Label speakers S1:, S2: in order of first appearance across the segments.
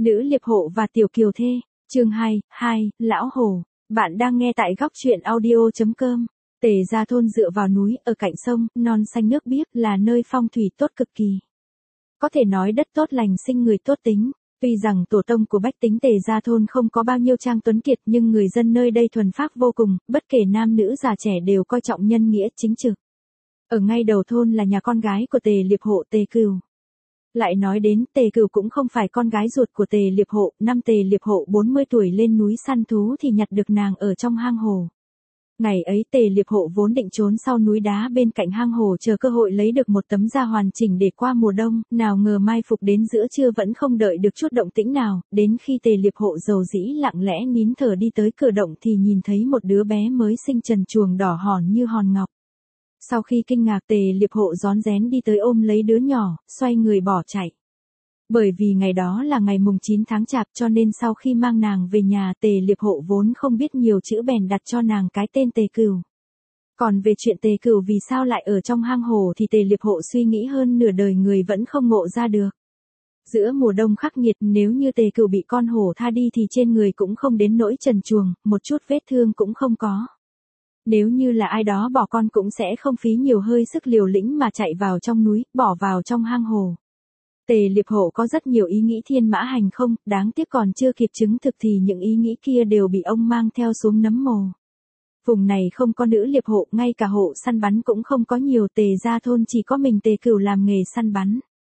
S1: Nữ liệp hộ và tiểu kiều thê, chương 2, Lão Hổ. Bạn đang nghe tại góc truyện audio.com. Tề Gia thôn dựa vào núi, ở cạnh sông, non xanh nước biếc, là nơi phong thủy tốt cực kỳ. Có thể nói đất tốt lành sinh người tốt tính. Tuy rằng tổ tông của bách tính Tề Gia thôn không có bao nhiêu trang tuấn kiệt, nhưng người dân nơi đây thuần phác vô cùng, bất kể nam nữ già trẻ đều coi trọng nhân nghĩa chính trực. Ở ngay đầu thôn là nhà con gái của Tề liệp hộ, Tề Cừu. Lại nói đến, Tề Cừu cũng không phải con gái ruột của Tề liệp hộ. Năm Tề liệp hộ 40 tuổi lên núi săn thú thì nhặt được nàng ở trong hang hồ. Ngày ấy Tề liệp hộ vốn định trốn sau núi đá bên cạnh hang hồ chờ cơ hội lấy được một tấm da hoàn chỉnh để qua mùa đông, nào ngờ mai phục đến giữa trưa vẫn không đợi được chút động tĩnh nào, đến khi Tề liệp hộ dầu dĩ lặng lẽ nín thở đi tới cửa động thì nhìn thấy một đứa bé mới sinh trần truồng đỏ hòn như hòn ngọc. Sau khi kinh ngạc, Tề liệp hộ rón rén đi tới ôm lấy đứa nhỏ, xoay người bỏ chạy. Bởi vì ngày đó là ngày mùng 9 tháng Chạp, cho nên sau khi mang nàng về nhà, Tề liệp hộ vốn không biết nhiều chữ bèn đặt cho nàng cái tên Tề Cừu. Còn về chuyện Tề Cừu vì sao lại ở trong hang hồ thì Tề liệp hộ suy nghĩ hơn nửa đời người vẫn không ngộ ra được. Giữa mùa đông khắc nghiệt, nếu như Tề Cừu bị con hổ tha đi thì trên người cũng không đến nỗi trần truồng, một chút vết thương cũng không có. Nếu như là ai đó bỏ con cũng sẽ không phí nhiều hơi sức liều lĩnh mà chạy vào trong núi, bỏ vào trong hang hồ. Tề liệp hộ có rất nhiều ý nghĩ thiên mã hành không, đáng tiếc còn chưa kịp chứng thực thì những ý nghĩ kia đều bị ông mang theo xuống nấm mồ. Vùng này không có nữ liệp hộ, ngay cả hộ săn bắn cũng không có nhiều, Tề Gia thôn chỉ có mình Tề Cừu làm nghề săn bắn.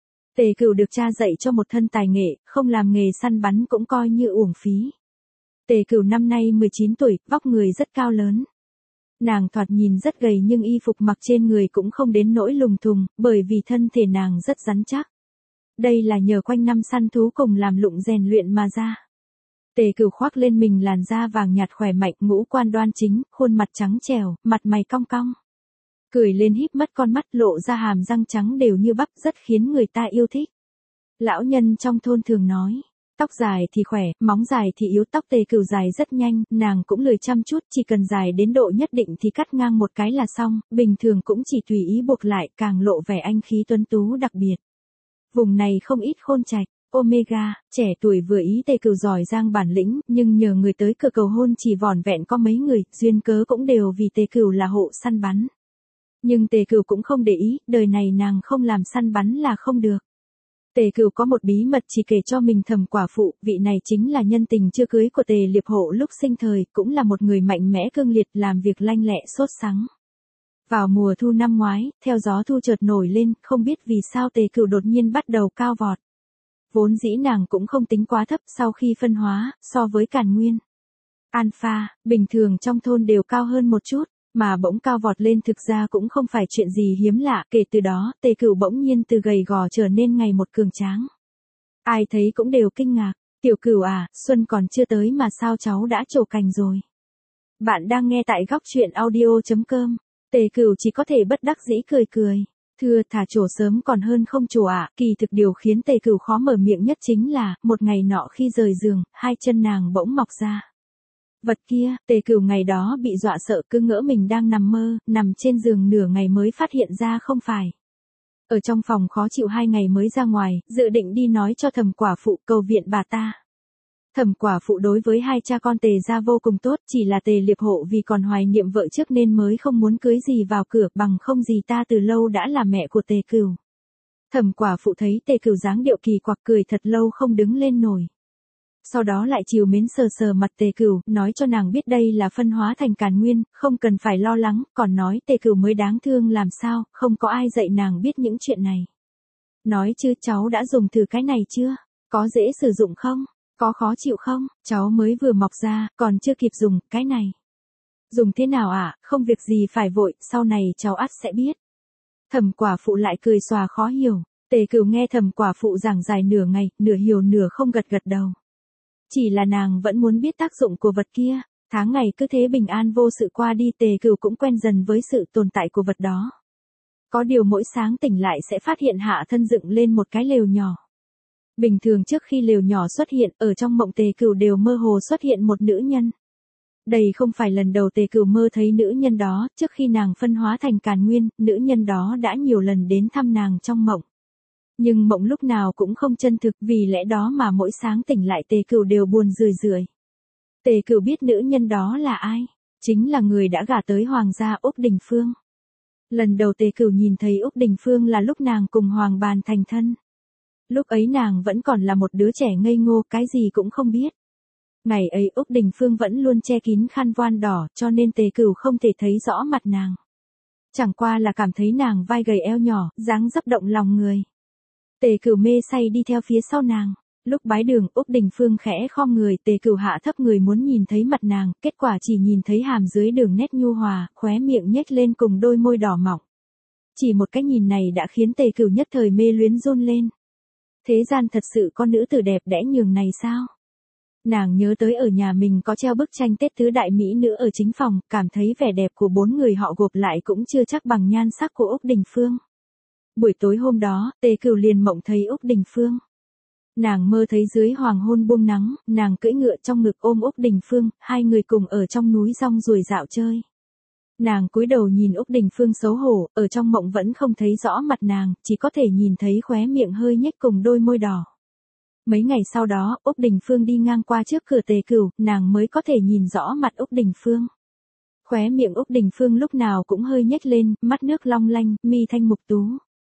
S1: Tề Cừu được cha dạy cho một thân tài nghệ, không làm nghề săn bắn cũng coi như uổng phí. Tề Cừu năm nay 19 tuổi, vóc người rất cao lớn. Nàng thoạt nhìn rất gầy nhưng y phục mặc trên người cũng không đến nỗi lùng thùng, bởi vì thân thể nàng rất rắn chắc. Đây là nhờ quanh năm săn thú cùng làm lụng rèn luyện mà ra. Tề Cừu khoác lên mình làn da vàng nhạt khỏe mạnh, ngũ quan đoan chính, khuôn mặt trắng trẻo, mặt mày cong cong. Cười lên híp mắt con mắt, lộ ra hàm răng trắng đều như bắp, rất khiến người ta yêu thích. Lão nhân trong thôn thường nói, tóc dài thì khỏe, móng dài thì yếu. Tóc Tề Cừu dài rất nhanh, nàng cũng lười chăm chút, chỉ cần dài đến độ nhất định thì cắt ngang một cái là xong, bình thường cũng chỉ tùy ý buộc lại, càng lộ vẻ anh khí tuấn tú đặc biệt. Vùng này không ít khôn trạch, Omega, trẻ tuổi vừa ý Tề Cừu giỏi giang bản lĩnh, nhưng nhờ người tới cửa cầu hôn chỉ vỏn vẹn có mấy người, duyên cớ cũng đều vì Tề Cừu là hộ săn bắn. Nhưng Tề Cừu cũng không để ý, đời này nàng không làm săn bắn là không được. Tề Cừu có một bí mật chỉ kể cho mình Thẩm quả phụ, vị này chính là nhân tình chưa cưới của Tề liệp hộ lúc sinh thời, cũng là một người mạnh mẽ cương liệt, làm việc lanh lẹ sốt sắng. Vào mùa thu năm ngoái, theo gió thu chợt nổi lên, không biết vì sao Tề Cừu đột nhiên bắt đầu cao vọt. Vốn dĩ nàng cũng không tính quá thấp, sau khi phân hóa, so với Càn Nguyên, Alpha, bình thường trong thôn đều cao hơn một chút, mà bỗng cao vọt lên thực ra cũng không phải chuyện gì hiếm lạ. Kể từ đó, Tề Cừu bỗng nhiên từ gầy gò trở nên ngày một cường tráng. Ai thấy cũng đều kinh ngạc, tiểu Cừu à, xuân còn chưa tới mà sao cháu đã trổ cành rồi. Bạn đang nghe tại góc truyện audio.com. Tề Cừu chỉ có thể bất đắc dĩ cười cười. Thưa, thà trổ sớm còn hơn không trổ ạ. Kỳ thực điều khiến Tề Cừu khó mở miệng nhất chính là, một ngày nọ khi rời giường, hai chân nàng bỗng mọc ra. Vật kia, Tề Cừu ngày đó bị dọa sợ, cứ ngỡ mình đang nằm mơ, nằm trên giường nửa ngày mới phát hiện ra không phải. Ở trong phòng khó chịu 2 ngày mới ra ngoài, dự định đi nói cho Thẩm quả phụ, cầu viện bà ta. Thẩm quả phụ đối với hai cha con Tề gia vô cùng tốt, chỉ là Tề liệp hộ vì còn hoài niệm vợ trước nên mới không muốn cưới gì vào cửa, bằng không gì ta từ lâu đã là mẹ của Tề Cừu. Thẩm quả phụ thấy Tề Cừu dáng điệu kỳ quặc, cười thật lâu không đứng lên nổi. Sau đó lại trìu mến sờ sờ mặt Tề Cừu, nói cho nàng biết đây là phân hóa thành Càn Nguyên, không cần phải lo lắng, còn nói Tề Cừu mới đáng thương làm sao, không có ai dạy nàng biết những chuyện này. Nói chứ cháu đã dùng thử cái này chưa? Có dễ sử dụng không? Có khó chịu không? Cháu mới vừa mọc ra, còn chưa kịp dùng, cái này. Dùng thế nào ạ? Không việc gì phải vội, sau này cháu ắt sẽ biết. Thẩm quả phụ lại cười xòa khó hiểu. Tề Cừu nghe Thẩm quả phụ giảng dài nửa ngày, nửa hiểu nửa không gật gật đầu. Chỉ là nàng vẫn muốn biết tác dụng của vật kia. Tháng ngày cứ thế bình an vô sự qua đi, Tề Cừu cũng quen dần với sự tồn tại của vật đó. Có điều mỗi sáng tỉnh lại sẽ phát hiện hạ thân dựng lên một cái lều nhỏ. Bình thường trước khi lều nhỏ xuất hiện, ở trong mộng Tề Cừu đều mơ hồ xuất hiện một nữ nhân. Đây không phải lần đầu Tề Cừu mơ thấy nữ nhân đó, trước khi nàng phân hóa thành Càn Nguyên, nữ nhân đó đã nhiều lần đến thăm nàng trong mộng. Nhưng mộng lúc nào cũng không chân thực, vì lẽ đó mà mỗi sáng tỉnh lại Tề Cửu đều buồn rười rượi. Tề Cửu biết nữ nhân đó là ai, chính là người đã gả tới hoàng gia Úc Đình Phương. Lần đầu Tề Cửu nhìn thấy Úc Đình Phương là lúc nàng cùng Hoàng Bàn thành thân. Lúc ấy nàng vẫn còn là một đứa trẻ ngây ngô, cái gì cũng không biết. Ngày ấy Úc Đình Phương vẫn luôn che kín khăn voan đỏ, cho nên Tề Cửu không thể thấy rõ mặt nàng. Chẳng qua là cảm thấy nàng vai gầy eo nhỏ, dáng dấp động lòng người. Tề Cửu mê say đi theo phía sau nàng. Lúc bái đường, Úc Đình Phương khẽ khom người, Tề Cửu hạ thấp người muốn nhìn thấy mặt nàng, kết quả chỉ nhìn thấy hàm dưới đường nét nhu hòa, khóe miệng nhếch lên cùng đôi môi đỏ mọng. Chỉ một cái nhìn này đã khiến Tề Cửu nhất thời mê luyến run lên. Thế gian thật sự có nữ tử đẹp đẽ nhường này sao? Nàng nhớ tới ở nhà mình có treo bức tranh Tết tứ đại mỹ nữ ở chính phòng, cảm thấy vẻ đẹp của 4 người họ gộp lại cũng chưa chắc bằng nhan sắc của Úc Đình Phương. Buổi tối hôm đó, Tề Cửu liền mộng thấy Úc Đình Phương. Nàng mơ thấy dưới hoàng hôn buông nắng, nàng cưỡi ngựa trong ngực ôm Úc Đình Phương, hai người cùng ở trong núi rong ruổi dạo chơi. Nàng cúi đầu nhìn Úc Đình Phương xấu hổ, ở trong mộng vẫn không thấy rõ mặt nàng, chỉ có thể nhìn thấy khóe miệng hơi nhếch cùng đôi môi đỏ. Mấy ngày sau đó, Úc Đình Phương đi ngang qua trước cửa Tề Cửu, nàng mới có thể nhìn rõ mặt Úc Đình Phương. Khóe miệng Úc Đình Phương lúc nào cũng hơi nhếch lên, mắt nước long lanh, mi thanh mục tú.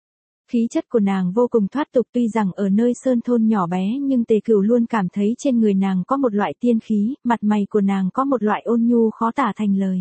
S1: Khí chất của nàng vô cùng thoát tục, tuy rằng ở nơi sơn thôn nhỏ bé nhưng Tề Cửu luôn cảm thấy trên người nàng có một loại tiên khí, mặt mày của nàng có một loại ôn nhu khó tả thành lời.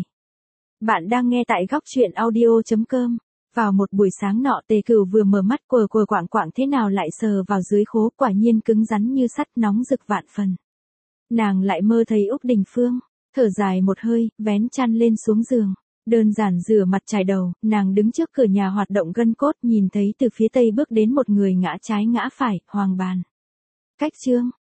S1: Bạn đang nghe tại góc truyện audio.com. Vào một buổi sáng nọ Tề Cửu vừa mở mắt quờ quạng quạng thế nào lại sờ vào dưới khố, quả nhiên cứng rắn như sắt, nóng rực vạn phần. Nàng lại mơ thấy Úc Đình Phương, thở dài một hơi, vén chăn lên xuống giường. Đơn giản rửa mặt chải đầu, nàng đứng trước cửa nhà hoạt động gân cốt, nhìn thấy từ phía tây bước đến một người ngã trái ngã phải, Hoàng Bàn. Cách chương.